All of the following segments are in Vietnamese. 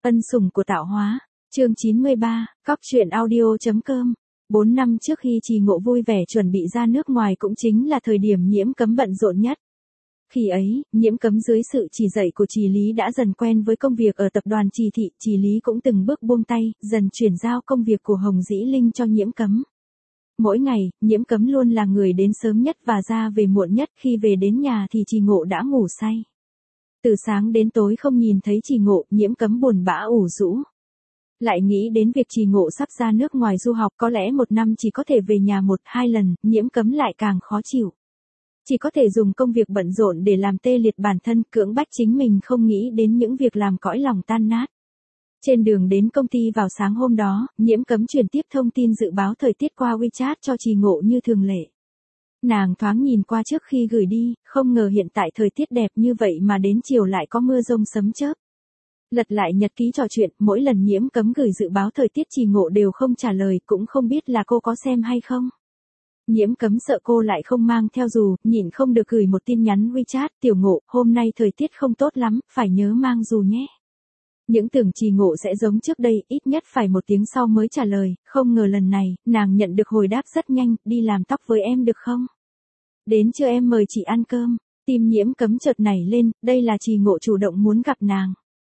Ân sủng của tạo hóa. Chương 93, Cóc truyện audio.com. 4 năm trước khi Trì Ngộ vui vẻ chuẩn bị ra nước ngoài cũng chính là thời điểm Nhiễm Cấm bận rộn nhất. Khi ấy, Nhiễm Cấm dưới sự chỉ dạy của Trì Lý đã dần quen với công việc ở tập đoàn Trì Thị, Trì Lý cũng từng bước buông tay, dần chuyển giao công việc của Hồng Dĩ Linh cho Nhiễm Cấm. Mỗi ngày, Nhiễm Cấm luôn là người đến sớm nhất và ra về muộn nhất, khi về đến nhà thì Trì Ngộ đã ngủ say. Từ sáng đến tối không nhìn thấy Trì Ngộ, Nhiễm Cấm buồn bã ủ rũ. Lại nghĩ đến việc Trì Ngộ sắp ra nước ngoài du học, có lẽ một năm chỉ có thể về nhà 1-2 lần, Nhiễm Cấm lại càng khó chịu. Chỉ có thể dùng công việc bận rộn để làm tê liệt bản thân, cưỡng bách chính mình không nghĩ đến những việc làm cõi lòng tan nát. Trên đường đến công ty vào sáng hôm đó, Nhiễm Cấm truyền tiếp thông tin dự báo thời tiết qua WeChat cho Trì Ngộ như thường lệ. Nàng thoáng nhìn qua trước khi gửi đi, không ngờ hiện tại thời tiết đẹp như vậy mà đến chiều lại có mưa rông sấm chớp. Lật lại nhật ký trò chuyện, mỗi lần Nhiễm Cấm gửi dự báo thời tiết Trì Ngộ đều không trả lời, cũng không biết là cô có xem hay không. Nhiễm Cấm sợ cô lại không mang theo dù, nhịn không được gửi một tin nhắn WeChat, Tiểu Ngộ, hôm nay thời tiết không tốt lắm, phải nhớ mang dù nhé. Những tưởng Trì Ngộ sẽ giống trước đây, ít nhất phải 1 tiếng sau mới trả lời, không ngờ lần này, nàng nhận được hồi đáp rất nhanh, đi làm tóc với em được không? Đến trưa em mời chị ăn cơm. Tim Nhiễm Cấm chợt nảy lên, đây là Trì Ngộ chủ động muốn gặp nàng.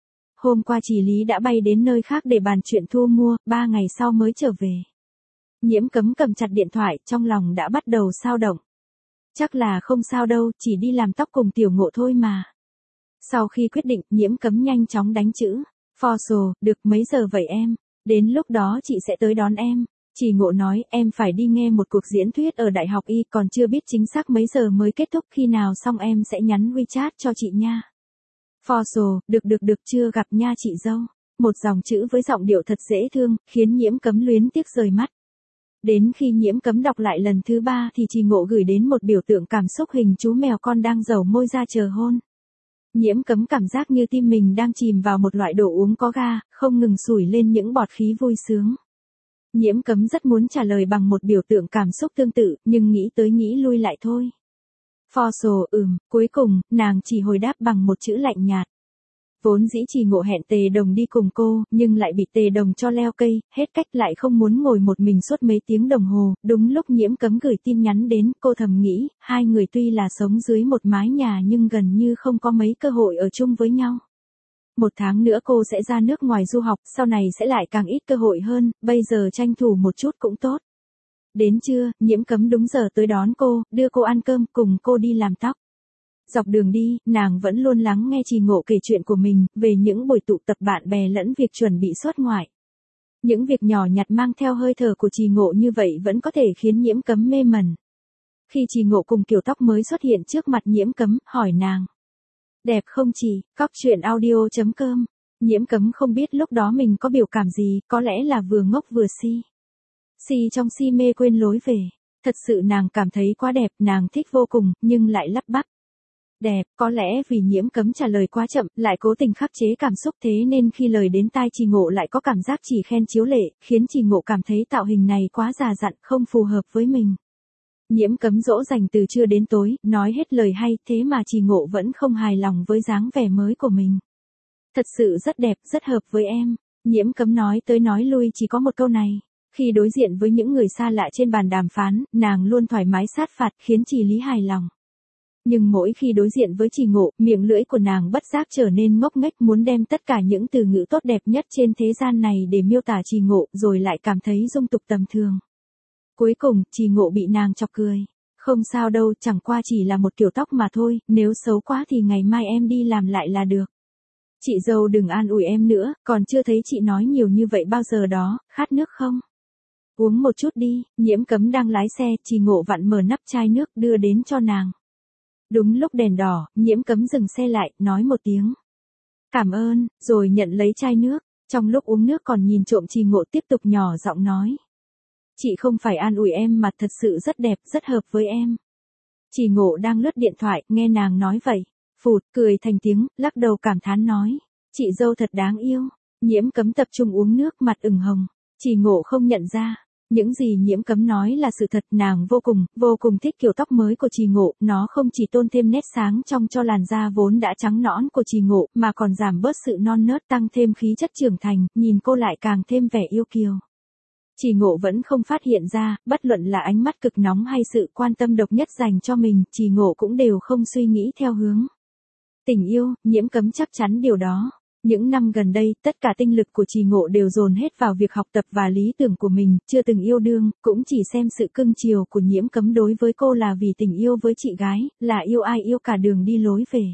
Hôm qua Trì Lý đã bay đến nơi khác để bàn chuyện thu mua, 3 ngày sau mới trở về. Nhiễm Cấm cầm chặt điện thoại, trong lòng đã bắt đầu xao động. Chắc là không sao đâu, chỉ đi làm tóc cùng Tiểu Ngộ thôi mà. Sau khi quyết định, Nhiễm Cấm nhanh chóng đánh chữ. Forso, được, mấy giờ vậy em? Đến lúc đó chị sẽ tới đón em. Trì Ngộ nói, em phải đi nghe một cuộc diễn thuyết ở Đại học Y, còn chưa biết chính xác mấy giờ mới kết thúc, khi nào xong em sẽ nhắn WeChat cho chị nha. Forso, được, chưa gặp nha chị dâu. Một dòng chữ với giọng điệu thật dễ thương, khiến Nhiễm Cấm luyến tiếc rời mắt. Đến khi Nhiễm Cấm đọc lại lần thứ 3 thì Trì Ngộ gửi đến một biểu tượng cảm xúc hình chú mèo con đang dầu môi ra chờ hôn. Nhiễm Cấm cảm giác như tim mình đang chìm vào một loại đồ uống có ga, không ngừng sủi lên những bọt khí vui sướng. Nhiễm Cấm rất muốn trả lời bằng một biểu tượng cảm xúc tương tự, nhưng nghĩ tới nghĩ lui lại thôi. Forso, cuối cùng, nàng chỉ hồi đáp bằng một chữ lạnh nhạt. Vốn dĩ Trì Ngộ hẹn Tề Đồng đi cùng cô, nhưng lại bị Tề Đồng cho leo cây, hết cách lại không muốn ngồi một mình suốt mấy tiếng đồng hồ. Đúng lúc Nhiễm Cấm gửi tin nhắn đến, cô thầm nghĩ, hai người tuy là sống dưới một mái nhà nhưng gần như không có mấy cơ hội ở chung với nhau. 1 tháng nữa cô sẽ ra nước ngoài du học, sau này sẽ lại càng ít cơ hội hơn, bây giờ tranh thủ một chút cũng tốt. Đến trưa, Nhiễm Cấm đúng giờ tới đón cô, đưa cô ăn cơm, cùng cô đi làm tóc. Dọc đường đi, nàng vẫn luôn lắng nghe Trì Ngộ kể chuyện của mình, về những buổi tụ tập bạn bè lẫn việc chuẩn bị xuất ngoại. Những việc nhỏ nhặt mang theo hơi thở của Trì Ngộ như vậy vẫn có thể khiến Nhiễm Cấm mê mẩn. Khi Trì Ngộ cùng kiểu tóc mới xuất hiện trước mặt Nhiễm Cấm, hỏi nàng. Đẹp không chị? Cóc truyện audio.com. Nhiễm Cấm không biết lúc đó mình có biểu cảm gì, có lẽ là vừa ngốc vừa si. Si trong si mê quên lối về. Thật sự nàng cảm thấy quá đẹp, nàng thích vô cùng, nhưng lại lắp bắp. Đẹp, có lẽ vì Nhiễm Cấm trả lời quá chậm, lại cố tình khắc chế cảm xúc, thế nên khi lời đến tai Trì Ngộ lại có cảm giác chỉ khen chiếu lệ, khiến Trì Ngộ cảm thấy tạo hình này quá già dặn, không phù hợp với mình. Nhiễm Cấm dỗ dành từ trưa đến tối, nói hết lời hay, thế mà Trì Ngộ vẫn không hài lòng với dáng vẻ mới của mình. Thật sự rất đẹp, rất hợp với em. Nhiễm Cấm nói tới nói lui chỉ có một câu này. Khi đối diện với những người xa lạ trên bàn đàm phán, nàng luôn thoải mái sát phạt, khiến Trì Lý hài lòng. Nhưng mỗi khi đối diện với Trì Ngộ, miệng lưỡi của nàng bất giác trở nên ngốc nghếch, muốn đem tất cả những từ ngữ tốt đẹp nhất trên thế gian này để miêu tả Trì Ngộ, rồi lại cảm thấy dung tục tầm thường. Cuối cùng, Trì Ngộ bị nàng chọc cười. Không sao đâu, chẳng qua chỉ là một kiểu tóc mà thôi, nếu xấu quá thì ngày mai em đi làm lại là được. Chị dâu đừng an ủi em nữa, còn chưa thấy chị nói nhiều như vậy bao giờ đó, khát nước không? Uống một chút đi. Nhiễm Cấm đang lái xe, Trì Ngộ vặn mở nắp chai nước đưa đến cho nàng. Đúng lúc đèn đỏ, Nhiễm Cấm dừng xe lại, nói một tiếng. Cảm ơn, rồi nhận lấy chai nước. Trong lúc uống nước còn nhìn trộm Trì Ngộ tiếp tục nhỏ giọng nói. Chị không phải an ủi em mà thật sự rất đẹp, rất hợp với em. Trì Ngộ đang lướt điện thoại, nghe nàng nói vậy. Phụt, cười thành tiếng, lắc đầu cảm thán nói. Chị dâu thật đáng yêu. Nhiễm Cấm tập trung uống nước, mặt ửng hồng. Trì Ngộ không nhận ra. Những gì Nhiễm Cấm nói là sự thật, nàng vô cùng thích kiểu tóc mới của Trì Ngộ, nó không chỉ tôn thêm nét sáng trong cho làn da vốn đã trắng nõn của Trì Ngộ, mà còn giảm bớt sự non nớt, tăng thêm khí chất trưởng thành, nhìn cô lại càng thêm vẻ yêu kiều. Trì Ngộ vẫn không phát hiện ra, bất luận là ánh mắt cực nóng hay sự quan tâm độc nhất dành cho mình, Trì Ngộ cũng đều không suy nghĩ theo hướng tình yêu. Nhiễm Cấm chắc chắn điều đó. Những năm gần đây, tất cả tinh lực của Trì Ngộ đều dồn hết vào việc học tập và lý tưởng của mình, chưa từng yêu đương, cũng chỉ xem sự cưng chiều của Nhiễm Cấm đối với cô là vì tình yêu với chị gái, là yêu ai yêu cả đường đi lối về.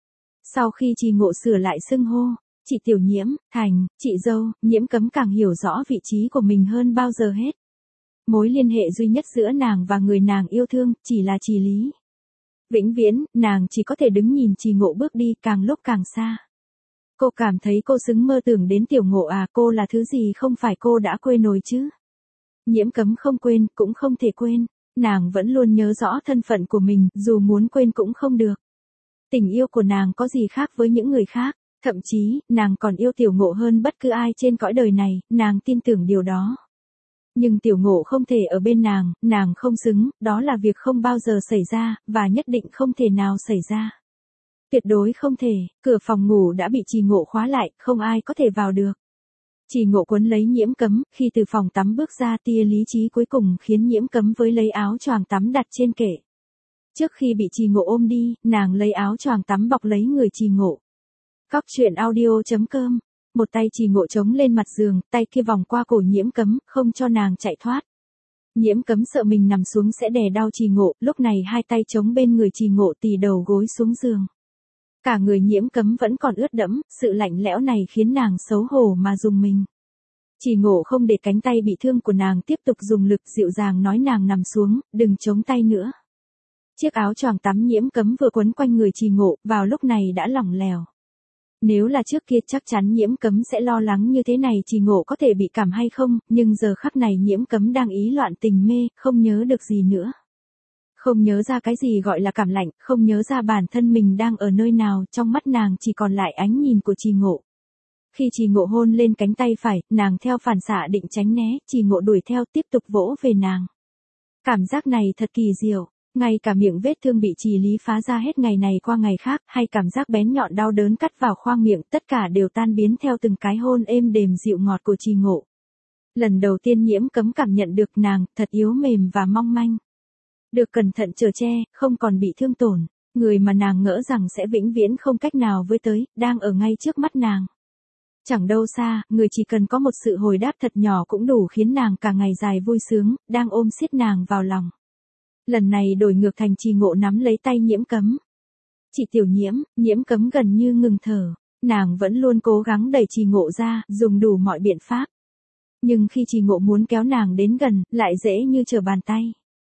Sau khi Trì Ngộ sửa lại xưng hô, chị Tiểu Nhiễm, thành, chị dâu, Nhiễm Cấm càng hiểu rõ vị trí của mình hơn bao giờ hết. Mối liên hệ duy nhất giữa nàng và người nàng yêu thương, chỉ là Trì Lý. Vĩnh viễn, nàng chỉ có thể đứng nhìn Trì Ngộ bước đi, càng lúc càng xa. Cô cảm thấy cô xứng mơ tưởng đến Tiểu Ngộ à, cô là thứ gì không phải cô đã quên rồi chứ? Nhiễm Cấm không quên, cũng không thể quên. Nàng vẫn luôn nhớ rõ thân phận của mình, dù muốn quên cũng không được. Tình yêu của nàng có gì khác với những người khác, thậm chí, nàng còn yêu Tiểu Ngộ hơn bất cứ ai trên cõi đời này, nàng tin tưởng điều đó. Nhưng Tiểu Ngộ không thể ở bên nàng không xứng, đó là việc không bao giờ xảy ra, và nhất định không thể nào xảy ra. Tuyệt đối không thể, cửa phòng ngủ đã bị Trì Ngộ khóa lại, không ai có thể vào được. Trì Ngộ quấn lấy Nhiễm Cấm, khi từ phòng tắm bước ra tia lý trí cuối cùng khiến Nhiễm Cấm với lấy áo choàng tắm đặt trên kệ. Trước khi bị Trì Ngộ ôm đi, nàng lấy áo choàng tắm bọc lấy người Trì Ngộ. Cóc truyện audio.com. Một tay Trì Ngộ chống lên mặt giường, tay kia vòng qua cổ Nhiễm Cấm, không cho nàng chạy thoát. Nhiễm Cấm sợ mình nằm xuống sẽ đè đau Trì Ngộ, lúc này hai tay chống bên người Trì Ngộ tì đầu gối xuống giường. Cả người Nhiễm Cấm vẫn còn ướt đẫm, sự lạnh lẽo này khiến nàng xấu hổ mà rùng mình. Trì Ngộ không để cánh tay bị thương của nàng tiếp tục dùng lực, dịu dàng nói nàng nằm xuống, đừng chống tay nữa. Chiếc áo choàng tắm Nhiễm Cấm vừa quấn quanh người Trì Ngộ, vào lúc này đã lỏng lẻo. Nếu là trước kia chắc chắn Nhiễm Cấm sẽ lo lắng như thế này Trì Ngộ có thể bị cảm hay không, nhưng giờ khắc này Nhiễm Cấm đang ý loạn tình mê, không nhớ được gì nữa. Không nhớ ra cái gì gọi là cảm lạnh, không nhớ ra bản thân mình đang ở nơi nào, trong mắt nàng chỉ còn lại ánh nhìn của Trì Ngộ. Khi Trì Ngộ hôn lên cánh tay phải, nàng theo phản xạ định tránh né, Trì Ngộ đuổi theo tiếp tục vỗ về nàng. Cảm giác này thật kỳ diệu, ngay cả miệng vết thương bị Trì Lý phá ra hết ngày này qua ngày khác, hay cảm giác bén nhọn đau đớn cắt vào khoang miệng, tất cả đều tan biến theo từng cái hôn êm đềm dịu ngọt của Trì Ngộ. Lần đầu tiên Nhiễm Cấm cảm nhận được nàng, thật yếu mềm và mong manh. Được cẩn thận chở che, không còn bị thương tổn, người mà nàng ngỡ rằng sẽ vĩnh viễn không cách nào với tới, đang ở ngay trước mắt nàng. Chẳng đâu xa, người chỉ cần có một sự hồi đáp thật nhỏ cũng đủ khiến nàng cả ngày dài vui sướng, đang ôm siết nàng vào lòng. Lần này đổi ngược thành Trì Ngộ nắm lấy tay Nhiễm Cấm. Chị Tiểu Nhiễm, Nhiễm Cấm gần như ngừng thở, nàng vẫn luôn cố gắng đẩy Trì Ngộ ra, dùng đủ mọi biện pháp. Nhưng khi Trì Ngộ muốn kéo nàng đến gần, lại dễ như trở bàn tay.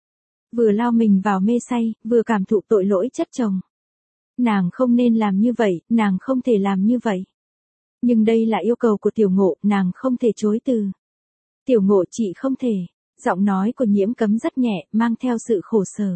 Vừa lao mình vào mê say, vừa cảm thụ tội lỗi chất chồng. Nàng không nên làm như vậy, nàng không thể làm như vậy. Nhưng đây là yêu cầu của Tiểu Ngộ, nàng không thể chối từ. Tiểu Ngộ chị không thể. Giọng nói của Nhiễm Cấm rất nhẹ, mang theo sự khổ sở.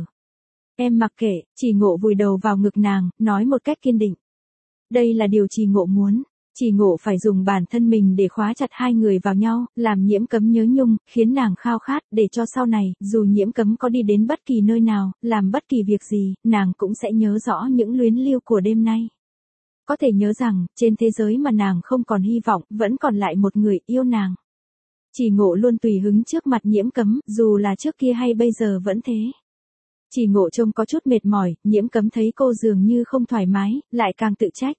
Em mặc kệ, Trì Ngộ vùi đầu vào ngực nàng, nói một cách kiên định. Đây là điều Trì Ngộ muốn. Trì Ngộ phải dùng bản thân mình để khóa chặt hai người vào nhau, làm Nhiễm Cấm nhớ nhung, khiến nàng khao khát, để cho sau này, dù Nhiễm Cấm có đi đến bất kỳ nơi nào, làm bất kỳ việc gì, nàng cũng sẽ nhớ rõ những luyến lưu của đêm nay. Có thể nhớ rằng, trên thế giới mà nàng không còn hy vọng, vẫn còn lại một người yêu nàng. Trì Ngộ luôn tùy hứng trước mặt Nhiễm Cấm, dù là trước kia hay bây giờ vẫn thế. Trì Ngộ trông có chút mệt mỏi, Nhiễm Cấm thấy cô dường như không thoải mái, lại càng tự trách.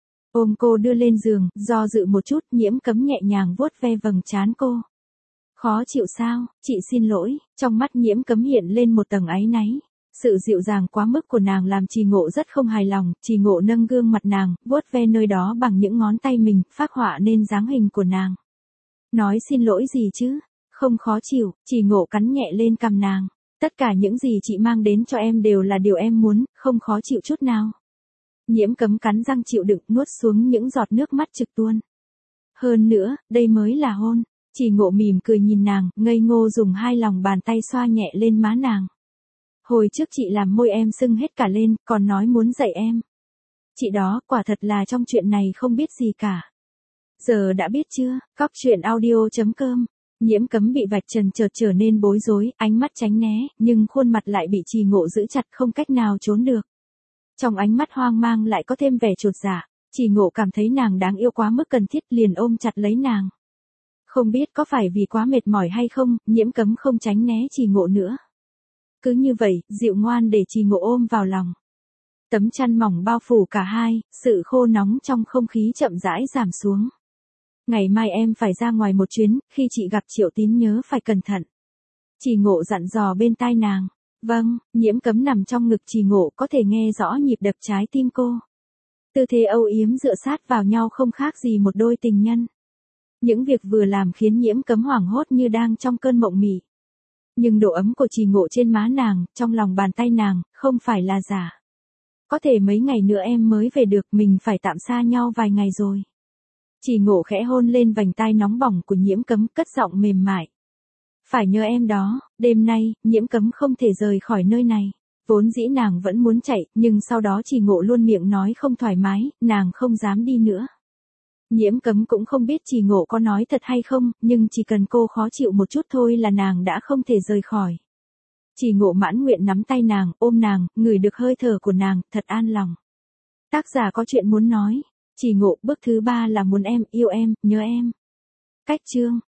Ôm cô đưa lên giường, do dự một chút, Nhiễm Cấm nhẹ nhàng vuốt ve vầng trán cô. Khó chịu sao, chị xin lỗi, trong mắt Nhiễm Cấm hiện lên một tầng áy náy. Sự dịu dàng quá mức của nàng làm Trì Ngộ rất không hài lòng, Trì Ngộ nâng gương mặt nàng, vuốt ve nơi đó bằng những ngón tay mình, phác họa nên dáng hình của nàng. Nói xin lỗi gì chứ, không khó chịu, Trì Ngộ cắn nhẹ lên cằm nàng. Tất cả những gì chị mang đến cho em đều là điều em muốn, không khó chịu chút nào. Nhiễm Cấm cắn răng chịu đựng, nuốt xuống những giọt nước mắt trực tuôn. Hơn nữa, đây mới là hôn. Trì Ngộ mỉm cười nhìn nàng, ngây ngô dùng hai lòng bàn tay xoa nhẹ lên má nàng. Hồi trước chị làm môi em sưng hết cả lên, còn nói muốn dạy em. Chị đó, quả thật là trong chuyện này không biết gì cả. Giờ đã biết chưa? Cóc truyện audio.com Nhiễm Cấm bị vạch trần chợt trở nên bối rối, ánh mắt tránh né, nhưng khuôn mặt lại bị Trì Ngộ giữ chặt không cách nào trốn được. Trong ánh mắt hoang mang lại có thêm vẻ chột dạ, Trì Ngộ cảm thấy nàng đáng yêu quá mức cần thiết liền ôm chặt lấy nàng. Không biết có phải vì quá mệt mỏi hay không, Nhiễm Cấm không tránh né Trì Ngộ nữa. Cứ như vậy, dịu ngoan để Trì Ngộ ôm vào lòng. Tấm chăn mỏng bao phủ cả hai, sự khô nóng trong không khí chậm rãi giảm xuống. Ngày mai em phải ra ngoài một chuyến, khi chị gặp Triệu Tín nhớ phải cẩn thận. Trì Ngộ dặn dò bên tai nàng. Vâng, Nhiễm Cấm nằm trong ngực Trì Ngộ có thể nghe rõ nhịp đập trái tim cô. Tư thế âu yếm dựa sát vào nhau không khác gì một đôi tình nhân. Những việc vừa làm khiến Nhiễm Cấm hoảng hốt như đang trong cơn mộng mị. Nhưng độ ấm của Trì Ngộ trên má nàng, trong lòng bàn tay nàng, không phải là giả. Có thể mấy ngày nữa em mới về được, mình phải tạm xa nhau vài ngày rồi. Trì Ngộ khẽ hôn lên vành tai nóng bỏng của Nhiễm Cấm, cất giọng mềm mại. Phải nhớ em đó, đêm nay, Nhiễm Cấm không thể rời khỏi nơi này. Vốn dĩ nàng vẫn muốn chạy, nhưng sau đó Trì Ngộ luôn miệng nói không thoải mái, nàng không dám đi nữa. Nhiễm Cấm cũng không biết Trì Ngộ có nói thật hay không, nhưng chỉ cần cô khó chịu một chút thôi là nàng đã không thể rời khỏi. Trì Ngộ mãn nguyện nắm tay nàng, ôm nàng, ngửi được hơi thở của nàng, thật an lòng. Tác giả có chuyện muốn nói. Trì Ngộ, bước thứ 3 là muốn em, yêu em, nhớ em. Cách chương.